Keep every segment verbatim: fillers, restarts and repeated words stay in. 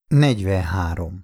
negyvenhárom.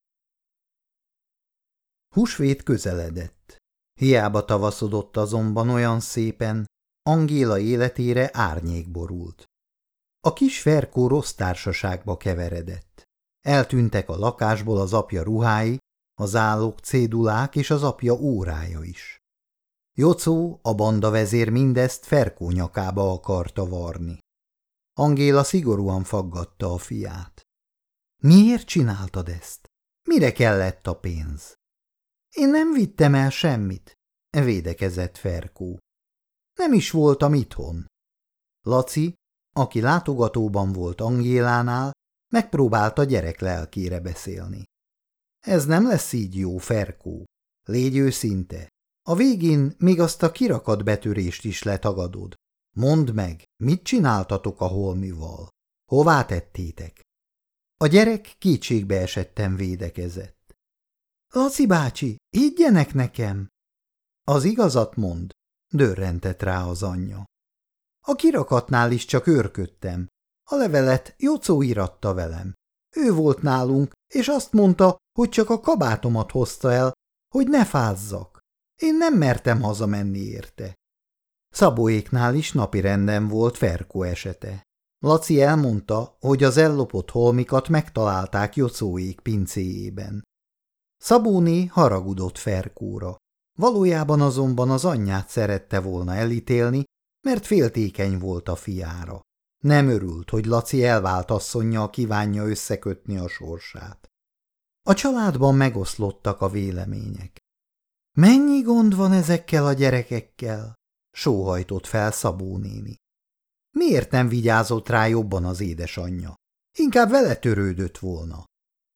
Húsvét közeledett. Hiába tavaszodott azonban olyan szépen, Angéla életére árnyék borult. A kis Ferkó rossz társaságba keveredett. Eltűntek a lakásból az apja ruhái, a zálog cédulák és az apja órája is. Jocó, a bandavezér mindezt Ferkó nyakába akarta varni. Angéla szigorúan faggatta a fiát. Miért csináltad ezt? Mire kellett a pénz? Én nem vittem el semmit, védekezett Ferkó. Nem is voltam itthon. Laci, aki látogatóban volt Angélánál, megpróbálta gyerek lelkére beszélni. Ez nem lesz így jó, Ferkó. Légy őszinte. A végén még azt a kirakat betörést is letagadod. Mondd meg, mit csináltatok a holmival? Hová tettétek? A gyerek kétségbe esetten védekezett. Laci bácsi, higgyenek nekem! Az igazat mond, dörrentett rá az anyja. A kirakatnál is csak őrködtem. A levelet Jocó íratta velem. Ő volt nálunk, és azt mondta, hogy csak a kabátomat hozta el, hogy ne fázzak. Én nem mertem hazamenni érte. Szabóéknál is napirenden volt Ferkó esete. Laci elmondta, hogy az ellopott holmikat megtalálták Jocóék pincéjében. Szabóné haragudott Ferkóra. Valójában azonban az anyját szerette volna elítélni, mert féltékeny volt a fiára. Nem örült, hogy Laci elvált asszonnyal kívánja összekötni a sorsát. A családban megoszlottak a vélemények. Mennyi gond van ezekkel a gyerekekkel? Sóhajtott fel Szabó néni. Miért nem vigyázott rá jobban az édesanyja? Inkább vele törődött volna.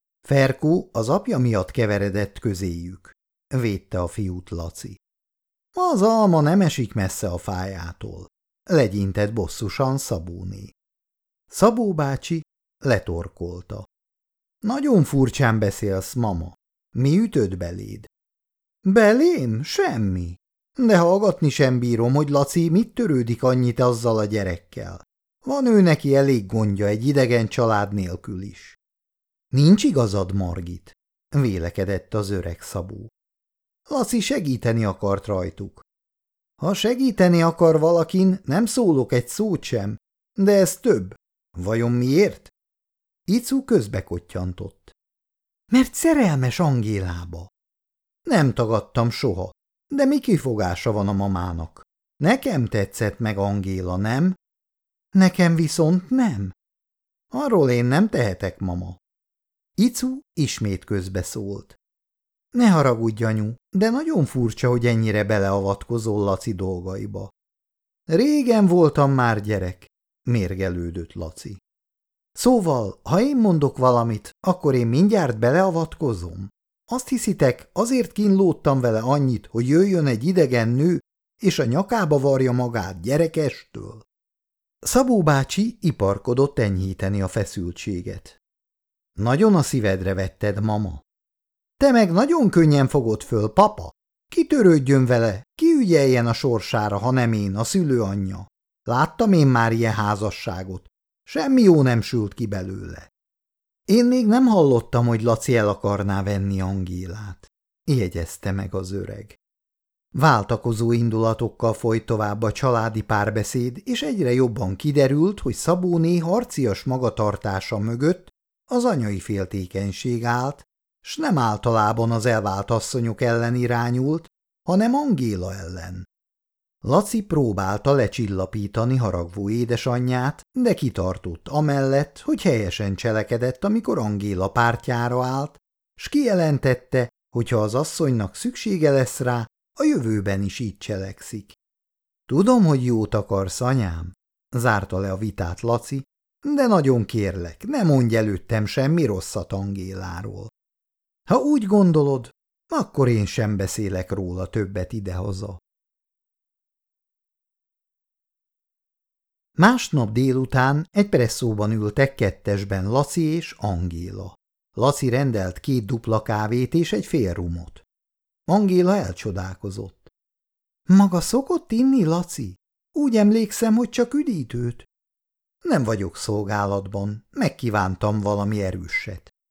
Ferkó az apja miatt keveredett közéjük. Védte a fiút Laci. Az alma nem esik messze a fájától. Legyintett bosszusan Szabóné. Szabó bácsi letorkolta. Nagyon furcsán beszélsz, mama. Mi ütött beléd? Belém? Semmi. De hallgatni sem bírom, hogy Laci mit törődik annyit azzal a gyerekkel. Van ő neki elég gondja egy idegen család nélkül is. Nincs igazad, Margit, vélekedett az öreg Szabó. Laci segíteni akart rajtuk. Ha segíteni akar valakin, nem szólok egy szót sem, de ez több. Vajon miért? Icu közbekottyantott. Mert szerelmes Angélába. Nem tagadtam soha, de mi kifogása van a mamának? Nekem tetszett meg Angéla, nem? Nekem viszont nem. Arról én nem tehetek, mama. Icu ismét közbeszólt. Ne haragudj, anyu, de nagyon furcsa, hogy ennyire beleavatkozol Laci dolgaiba. Régen voltam már gyerek, mérgelődött Laci. Szóval, ha én mondok valamit, akkor én mindjárt beleavatkozom? Azt hiszitek, azért kínlódtam vele annyit, hogy jöjjön egy idegen nő, és a nyakába varja magát gyerekestől? Szabó bácsi iparkodott enyhíteni a feszültséget. Nagyon a szívedre vetted, mama. Te meg nagyon könnyen fogod föl, papa. Ki törődjön vele, ki ügyeljen a sorsára, ha nem én, a szülőanyja. Láttam én már ilyen házasságot. Semmi jó nem sült ki belőle. Én még nem hallottam, hogy Laci el akarná venni Angélát, jegyezte meg az öreg. Váltakozó indulatokkal folyt tovább a családi párbeszéd, és egyre jobban kiderült, hogy Szabóné harcias magatartása mögött az anyai féltékenység állt, s nem általában az elvált asszonyok ellen irányult, hanem Angéla ellen. Laci próbálta lecsillapítani haragvó édesanyját, de kitartott amellett, hogy helyesen cselekedett, amikor Angéla pártjára állt, s kijelentette, hogy ha az asszonynak szüksége lesz rá, a jövőben is így cselekszik. Tudom, hogy jót akarsz, anyám, zárta le a vitát Laci, de nagyon kérlek, ne mondj előttem semmi rosszat Angéláról. Ha úgy gondolod, akkor én sem beszélek róla többet idehaza. Másnap délután egy presszóban ültek kettesben Laci és Angéla. Laci rendelt két dupla kávét és egy fél rumot. Angéla elcsodálkozott. Maga szokott inni, Laci? Úgy emlékszem, hogy csak üdítőt. Nem vagyok szolgálatban, megkívántam valami erőset.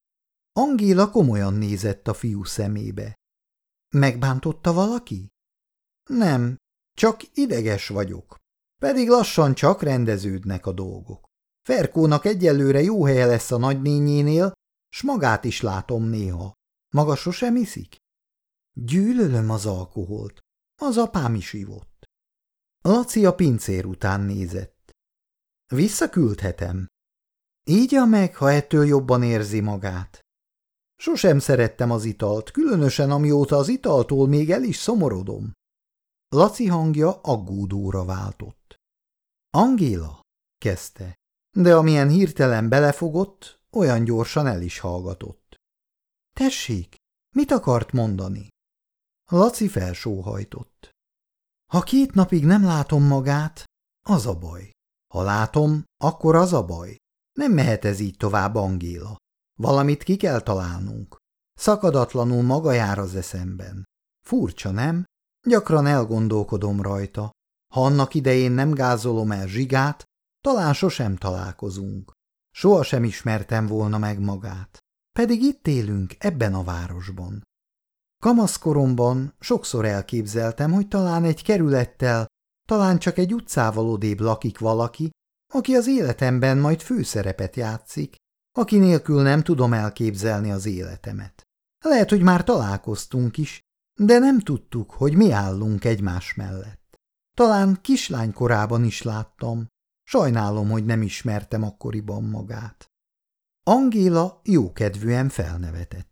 Angéla komolyan nézett a fiú szemébe. Megbántotta valaki? Nem, csak ideges vagyok. Pedig lassan csak rendeződnek a dolgok. Ferkónak egyelőre jó helye lesz a nagynényénél, s magát is látom néha. Maga sosem iszik? Gyűlölöm az alkoholt. Az apám is ivott. Laci a pincér után nézett. Visszaküldhetem. Ígya meg, ha ettől jobban érzi magát. Sosem szerettem az italt, különösen amióta az italtól még el is szomorodom. Laci hangja aggódóra váltott. Angéla, kezdte, de amilyen hirtelen belefogott, olyan gyorsan el is hallgatott. Tessék, mit akart mondani? Laci felsóhajtott. Ha két napig nem látom magát, az a baj. Ha látom, akkor az a baj. Nem mehet ez így tovább, Angéla. Valamit ki kell találnunk. Szakadatlanul maga jár az eszemben. Furcsa, nem? Gyakran elgondolkodom rajta. Ha annak idején nem gázolom el Zsigát, talán sosem találkozunk. Soha sem ismertem volna meg magát. Pedig itt élünk, ebben a városban. Kamaszkoromban sokszor elképzeltem, hogy talán egy kerülettel, talán csak egy utcával odébb lakik valaki, aki az életemben majd főszerepet játszik, aki nélkül nem tudom elképzelni az életemet. Lehet, hogy már találkoztunk is, de nem tudtuk, hogy mi állunk egymás mellett. Talán kislánykorában is láttam. Sajnálom, hogy nem ismertem akkoriban magát. Angéla jókedvűen felnevetett.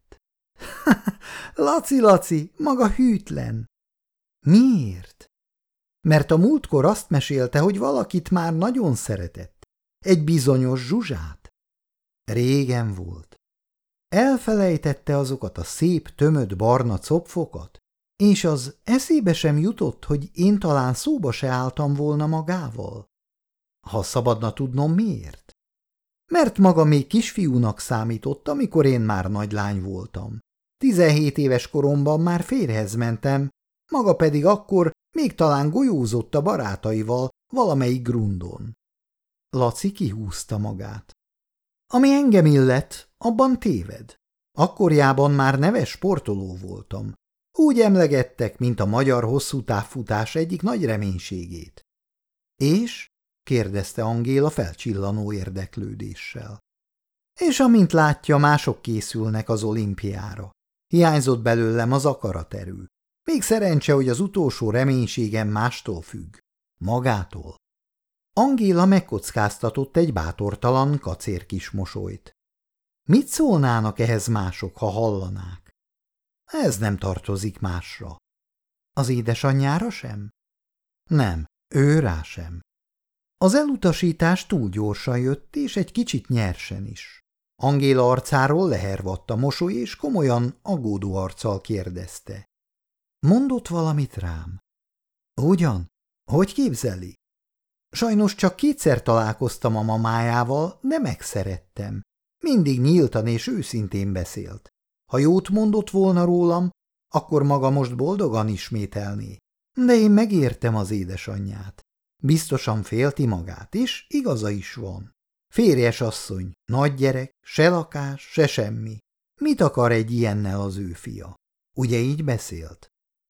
Laci, Laci, maga hűtlen. Miért? Mert a múltkor azt mesélte, hogy valakit már nagyon szeretett. Egy bizonyos Zsuzsát. Régen volt. Elfelejtette azokat a szép, tömött barna copfokat, és az eszébe sem jutott, hogy én talán szóba se álltam volna magával. Ha szabadna tudnom, miért? Mert maga még kisfiúnak számított, amikor én már nagylány voltam. Tizenhét éves koromban már férjhez mentem, maga pedig akkor még talán golyózott a barátaival valamelyik grundon. Laci kihúzta magát. Ami engem illet, abban téved. Akkorjában már neves sportoló voltam. Úgy emlegettek, mint a magyar hosszútávfutás egyik nagy reménységét. És? kérdezte Angéla felcsillanó érdeklődéssel. És amint látja, mások készülnek az olimpiára. Hiányzott belőlem az akaraterő. Még szerencse, hogy az utolsó reménységem mástól függ. Magától. Angéla megkockáztatott egy bátortalan, kacér kis mosolyt. Mit szólnának ehhez mások, ha hallanák? Ez nem tartozik másra. Az édesanyjára sem? Nem, ő rá sem. Az elutasítás túl gyorsan jött, és egy kicsit nyersen is. Angéla arcáról lehervadt a mosoly, és komolyan, aggódó arccal kérdezte. Mondott valamit rám? Ugyan? Hogy képzeli? Sajnos csak kétszer találkoztam a mamájával, de megszerettem. Mindig nyíltan és őszintén beszélt. Ha jót mondott volna rólam, akkor maga most boldogan ismételné. De én megértem az édesanyját. Biztosan félti magát, és igaza is van. Férjes asszony, nagy gyerek, se lakás, se semmi. Mit akar egy ilyennel az ő fia? Ugye így beszélt?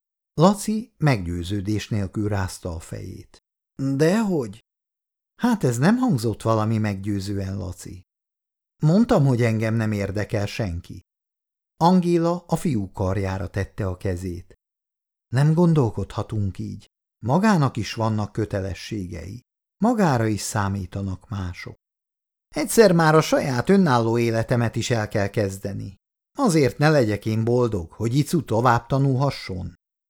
Laci meggyőződés nélkül rázta a fejét. Dehogy? Hát ez nem hangzott valami meggyőzően, Laci. Mondtam, hogy engem nem érdekel senki. Angéla a fiú karjára tette a kezét. Nem gondolkodhatunk így. Magának is vannak kötelességei. Magára is számítanak mások. Egyszer már a saját önálló életemet is el kell kezdeni. Azért ne legyek én boldog, hogy Icu tovább tanulhasson.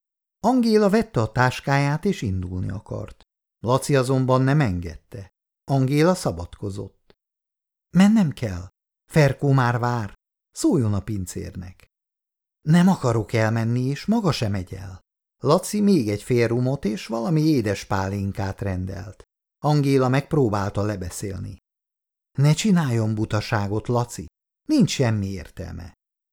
Angéla vette a táskáját és indulni akart. Laci azonban nem engedte. Angéla szabadkozott. Mennem kell. Ferkó már vár. Szóljon a pincérnek. Nem akarok elmenni, és maga sem megy el. Laci még egy fél rumot és valami édes pálinkát rendelt. Angéla megpróbálta lebeszélni. Ne csináljon butaságot, Laci. Nincs semmi értelme.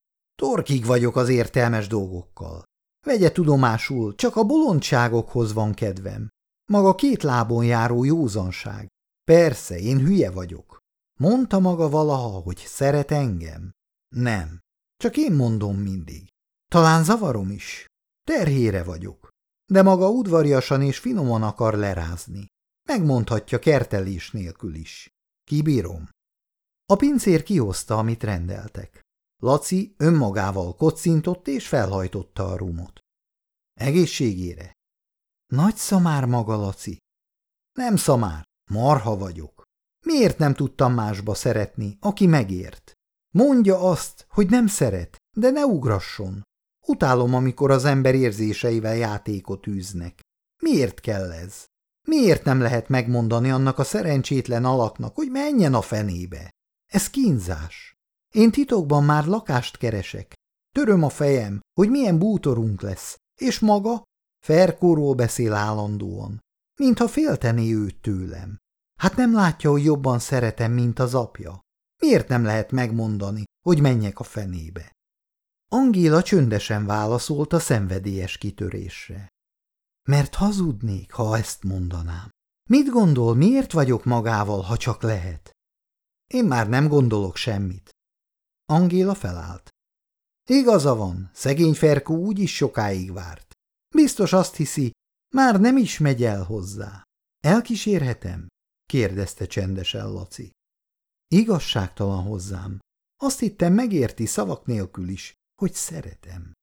Torkig vagyok az értelmes dolgokkal. Vegye tudomásul, csak a bolondságokhoz van kedvem. Maga két lábon járó józanság. Persze, én hülye vagyok. Mondta maga valaha, hogy szeret engem. Nem, csak én mondom mindig. Talán zavarom is. Terhére vagyok. De maga udvariasan és finoman akar lerázni. Megmondhatja kertelés nélkül is. Kibírom. A pincér kihozta, amit rendeltek. Laci önmagával kocintott és felhajtotta a rumot. Egészségére. Nagy szamár maga, Laci. Nem szamár, marha vagyok. Miért nem tudtam másba szeretni, aki megért? Mondja azt, hogy nem szeret, de ne ugrasson. Utálom, amikor az ember érzéseivel játékot űznek. Miért kell ez? Miért nem lehet megmondani annak a szerencsétlen alaknak, hogy menjen a fenébe? Ez kínzás. Én titokban már lakást keresek. Töröm a fejem, hogy milyen bútorunk lesz, és maga Ferkóról beszél állandóan, mintha féltené őt tőlem. Hát nem látja, hogy jobban szeretem, mint az apja? Miért nem lehet megmondani, hogy menjek a fenébe? Angéla csöndesen válaszolt a szenvedélyes kitörésre. Mert hazudnék, ha ezt mondanám. Mit gondol, miért vagyok magával, ha csak lehet? Én már nem gondolok semmit. Angéla felállt. Igaza van, szegény Ferkó úgyis sokáig várt. Biztos azt hiszi, már nem is megy el hozzá. Elkísérhetem? Kérdezte csendesen Laci. Igazságtalan hozzám. Azt hittem, megérti szavak nélkül is, hogy szeretem.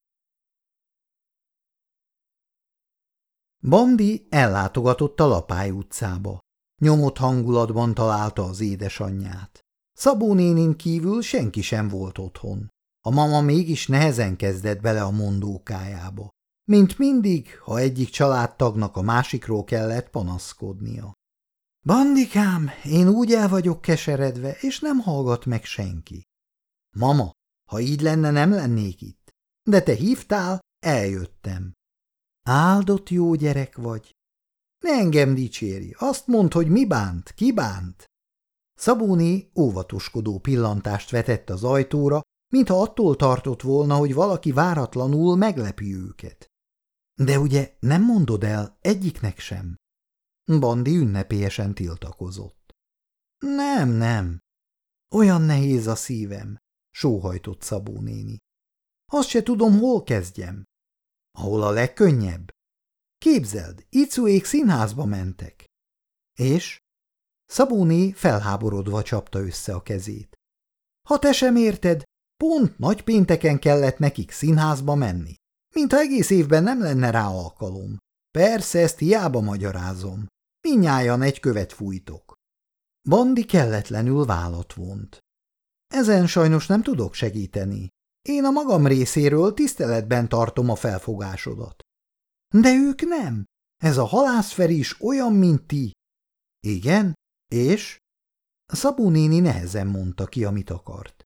Bandi ellátogatott a Lapály utcába. Nyomott hangulatban találta az édesanyját. Szabó nénin kívül senki sem volt otthon. A mama mégis nehezen kezdett bele a mondókájába. Mint mindig, ha egyik családtagnak a másikról kellett panaszkodnia. Bandikám, én úgy el vagyok keseredve, és nem hallgat meg senki. Mama, ha így lenne, nem lennék itt. De te hívtál, eljöttem. Áldott jó gyerek vagy. Ne engem dicsérj, azt mondd, hogy mi bánt, ki bánt. Szabóné óvatoskodó pillantást vetett az ajtóra, mintha attól tartott volna, hogy valaki váratlanul meglepi őket. De ugye nem mondod el egyiknek sem? Bandi ünnepélyesen tiltakozott. Nem, nem. Olyan nehéz a szívem, sóhajtott Szabó néni. Azt se tudom, hol kezdjem. Ahol a legkönnyebb? Képzeld, Icuék színházba mentek. És? Szabóné felháborodva csapta össze a kezét. Ha te sem érted, pont nagypénteken kellett nekik színházba menni, mintha egész évben nem lenne rá alkalom. Persze, ezt hiába magyarázom. Mindnyájan egy követ fújtok. Bandi kelletlenül vállat vont. Ezen sajnos nem tudok segíteni. Én a magam részéről tiszteletben tartom a felfogásodat. De ők nem. Ez a halászferi is olyan, mint ti. Igen? És? Szabó néni nehezen mondta ki, amit akart.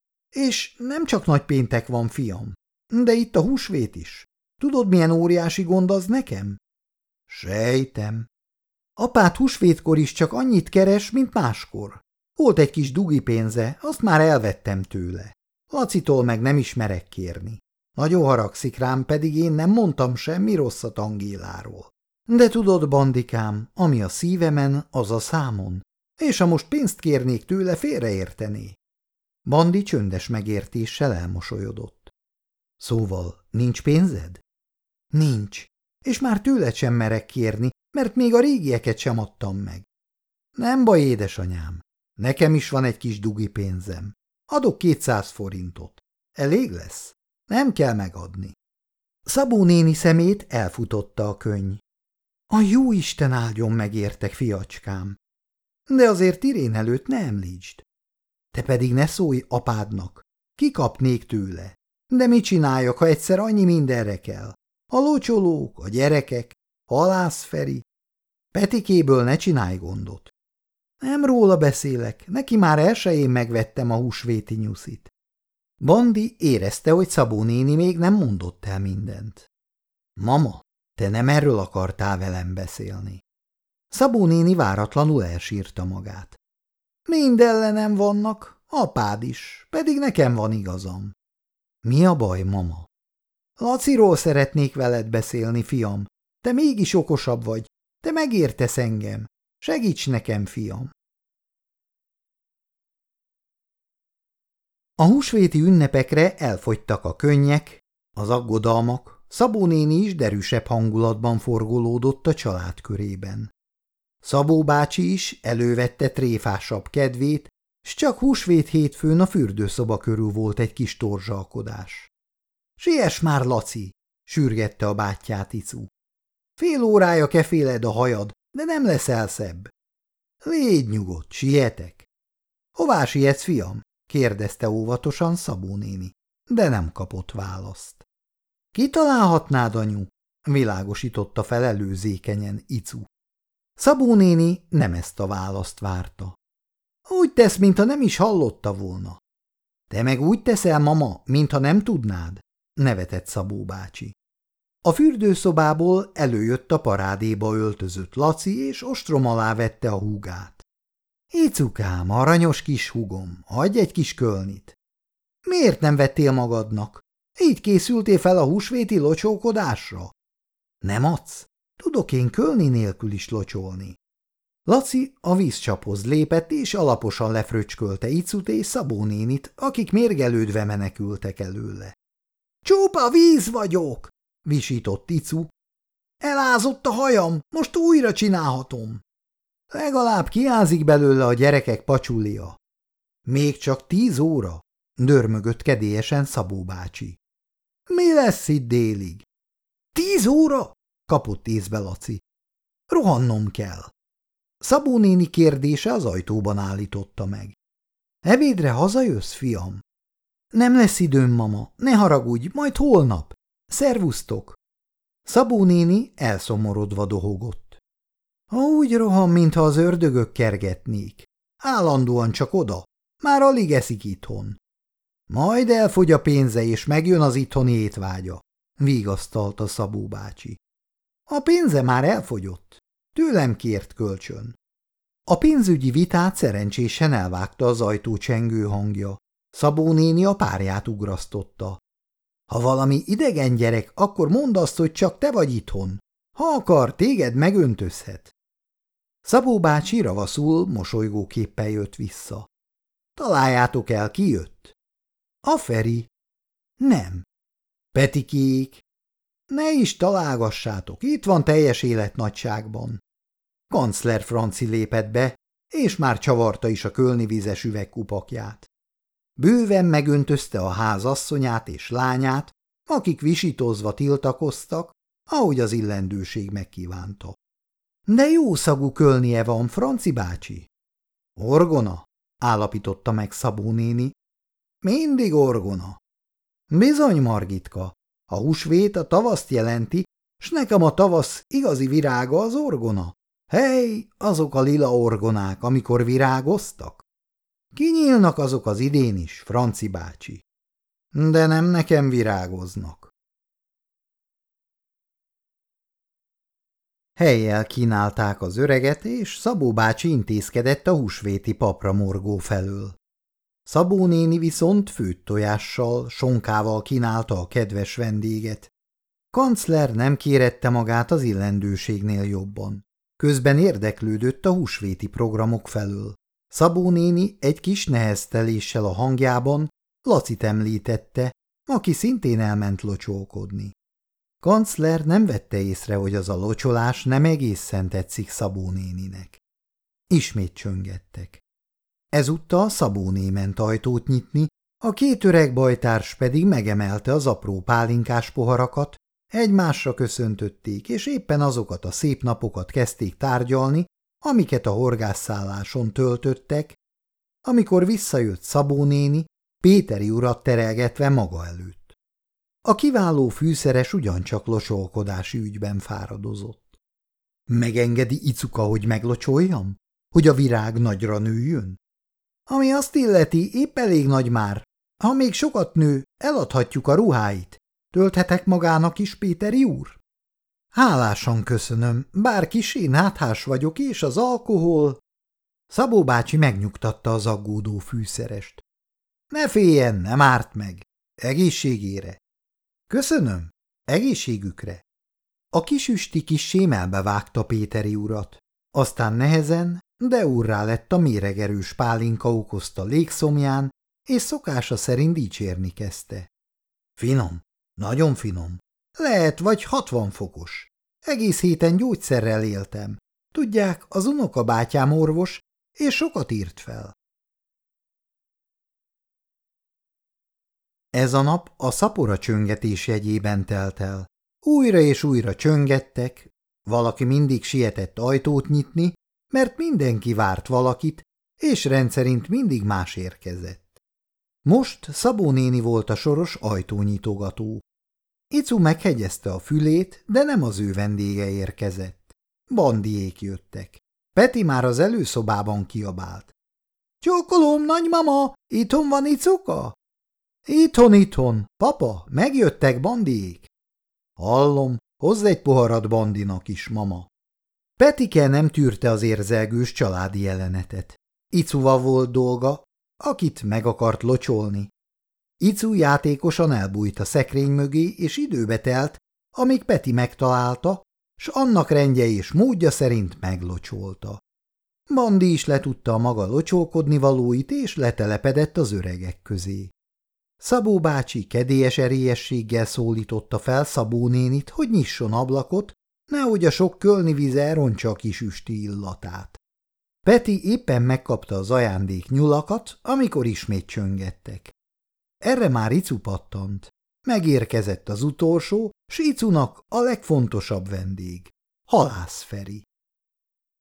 És nem csak nagypéntek van, fiam, de itt a húsvét is. Tudod, milyen óriási gond az nekem? Sejtem. Apád húsvétkor is csak annyit keres, mint máskor. Volt egy kis dugi pénze, azt már elvettem tőle. Lacitól meg nem ismerek kérni. Nagyon haragszik rám, pedig én nem mondtam semmi rosszat Angéláról. De tudod, Bandikám, ami a szívemen, az a számon. És ha most pénzt kérnék tőle, félreértené. Bandi csöndes megértéssel elmosolyodott. Szóval nincs pénzed? Nincs, és már tőled sem merek kérni, mert még a régieket sem adtam meg. Nem baj, édesanyám, nekem is van egy kis dugi pénzem. Adok kétszáz forintot. Elég lesz? Nem kell megadni. Szabó néni szemét elfutotta a könny. A jó Isten áldjon meg értek, fiacskám. De azért Irén előtt ne említsd. Te pedig ne szólj apádnak. Kikapnék tőle. De mit csináljak, ha egyszer annyi mindenre kell? A locsolók, a gyerekek, halászferi. Petikéből ne csinálj gondot. Nem róla beszélek, neki már elsején megvettem a húsvéti nyuszit. Bandi érezte, hogy Szabó néni még nem mondott el mindent. Mama, te nem erről akartál velem beszélni. Szabó néni váratlanul elsírta magát. Mind ellenem vannak, apád is, pedig nekem van igazam. Mi a baj, mama? Laciról szeretnék veled beszélni, fiam. Te mégis okosabb vagy, te megértesz engem. Segíts nekem, fiam. A húsvéti ünnepekre elfogytak a könnyek, az aggodalmak, Szabó néni is derűsebb hangulatban forgolódott a család körében. Szabó bácsi is elővette tréfásabb kedvét, s csak húsvét hétfőn a fürdőszoba körül volt egy kis torzsalkodás. – Siess már, Laci! – sürgette a bátyját Icu. – Fél órája keféled a hajad, de nem leszel szebb. – Légy nyugodt, sietek! – Hová sietsz, fiam? – kérdezte óvatosan Szabó néni, de nem kapott választ. – Kitalálhatnád, anyu? – világosította fel előzékenyen Icu. Szabó néni nem ezt a választ várta. – Úgy tesz, mintha nem is hallotta volna. – Te meg úgy teszel, mama, mintha nem tudnád – nevetett Szabó bácsi. A fürdőszobából előjött a parádéba öltözött Laci, és ostrom alá vette a húgát. – Icukám, aranyos kis húgom, adj egy kis kölnit. – Miért nem vettél magadnak? Így készültél fel a húsvéti locsókodásra? – Nem adsz? Tudok én kölni nélkül is locsolni. Laci a vízcsaphoz lépett, és alaposan lefröcskölte Icut és Szabó nénit, akik mérgelődve menekültek előle. – Csupa víz vagyok! – visított Icu. – Elázott a hajam, most újra csinálhatom. – Legalább kiázik belőle a gyerekek pacsulia. – Még csak tíz óra? – dörmögött kedélyesen Szabó bácsi. – Mi lesz itt délig? – Tíz óra? – kapott észbe Laci. – Rohannom kell. Szabó néni kérdése az ajtóban állította meg. – Ebédre hazajössz, fiam? – Nem lesz időm, mama, ne haragudj, majd holnap. Szervusztok! Szabó néni elszomorodva dohogott. – Úgy rohan, mintha az ördögök kergetnék. Állandóan csak oda, már alig eszik itthon. Majd elfogy a pénze, és megjön az itthoni étvágya, vigasztalta Szabó bácsi. A pénze már elfogyott. Tőlem kért kölcsön. A pénzügyi vitát szerencsésen elvágta az ajtó csengő hangja. Szabó néni a párját ugrasztotta. Ha valami idegen gyerek, akkor mondd azt, hogy csak te vagy itthon. Ha akar, téged megöntözhet. Szabó bácsi ravaszul, mosolygó képpel jött vissza. Találjátok el, ki jött? A Feri. Nem. Petikék. Ne is találgassátok, itt van teljes életnagyságban. Kancler Franci lépett be, és már csavarta is a kölni vizes üvegkupakját. Bőven megöntözte a ház asszonyát és lányát, akik visítozva tiltakoztak, ahogy az illendőség megkívánta. De jó szagú kölnie van, Franci bácsi. Orgona, állapította meg Szabó néni. Mindig orgona. Bizony, Margitka, a húsvét a tavaszt jelenti, s nekem a tavasz igazi virága az orgona. Hey, azok a lila orgonák, amikor virágoztak? Kinyílnak azok az idén is, Franci bácsi. De nem nekem virágoznak. Helyjel kínálták az öreget, és Szabó bácsi intézkedett a húsvéti papramorgó felől. Szabó néni viszont főtt tojással, sonkával kínálta a kedves vendéget. Kancler nem kérette magát az illendőségnél jobban. Közben érdeklődött a húsvéti programok felől. Szabó néni egy kis nehezteléssel a hangjában Lacit említette, aki szintén elment locsolkodni. Kancler nem vette észre, hogy az a locsolás nem egészen tetszik Szabó néninek. Ismét csöngettek. Ezúttal Szabó né ment ajtót nyitni, a két öreg bajtárs pedig megemelte az apró pálinkás poharakat, egymásra köszöntötték, és éppen azokat a szép napokat kezdték tárgyalni, amiket a horgásszálláson töltöttek, amikor visszajött Szabó néni, Péteri urat terelgetve maga előtt. A kiváló fűszeres ugyancsak locsolkodási ügyben fáradozott. Megengedi Icuka, hogy meglocsoljam? Hogy a virág nagyra nőjön? Ami azt illeti, épp elég nagy már. Ha még sokat nő, eladhatjuk a ruháit. Tölthetek magának is, Péteri úr? Hálásan köszönöm, bár kissé náthás vagyok, és az alkohol... Szabó bácsi megnyugtatta az aggódó fűszerest. Ne féljen, nem árt meg. Egészségére. Köszönöm, egészségükre. A kisüsti kissé melbevágta Péteri urat. Aztán nehezen, de úrrá lett a méregerős pálinka okozta légszomján, és szokása szerint dicsérni kezdte. Finom, nagyon finom. Lehet vagy hatvan fokos. Egész héten gyógyszerrel éltem. Tudják, az unokabátyám orvos, és sokat írt fel. Ez a nap a szapora csöngetés jegyében telt el. Újra és újra csöngettek, valaki mindig sietett ajtót nyitni, mert mindenki várt valakit, és rendszerint mindig más érkezett. Most Szabó néni volt a soros ajtónyitogató. Icu meghegyezte a fülét, de nem az ő vendége érkezett. Bandiék jöttek. Peti már az előszobában kiabált. Csókolom, nagymama, itthon van Icuka? Itthon, itthon, papa, megjöttek Bandiék. Hallom, hozz egy poharat Bandinak is, mama. Petike nem tűrte az érzelgős családi jelenetet. Icuval volt dolga, akit meg akart locsolni. Icu játékosan elbújt a szekrény mögé, és időbe telt, amíg Peti megtalálta, s annak rendje és módja szerint meglocsolta. Bandi is letudta a maga locsolkodni valóit, és letelepedett az öregek közé. Szabó bácsi kedélyes erélyességgel szólította fel Szabó nénit, hogy nyisson ablakot, nehogy a sok kölni víz elrontsa a kis üsti illatát. Peti éppen megkapta az ajándék nyulakat, amikor ismét csöngettek. Erre már Icu pattant. Megérkezett az utolsó, s Icunak a legfontosabb vendég, Halász Feri.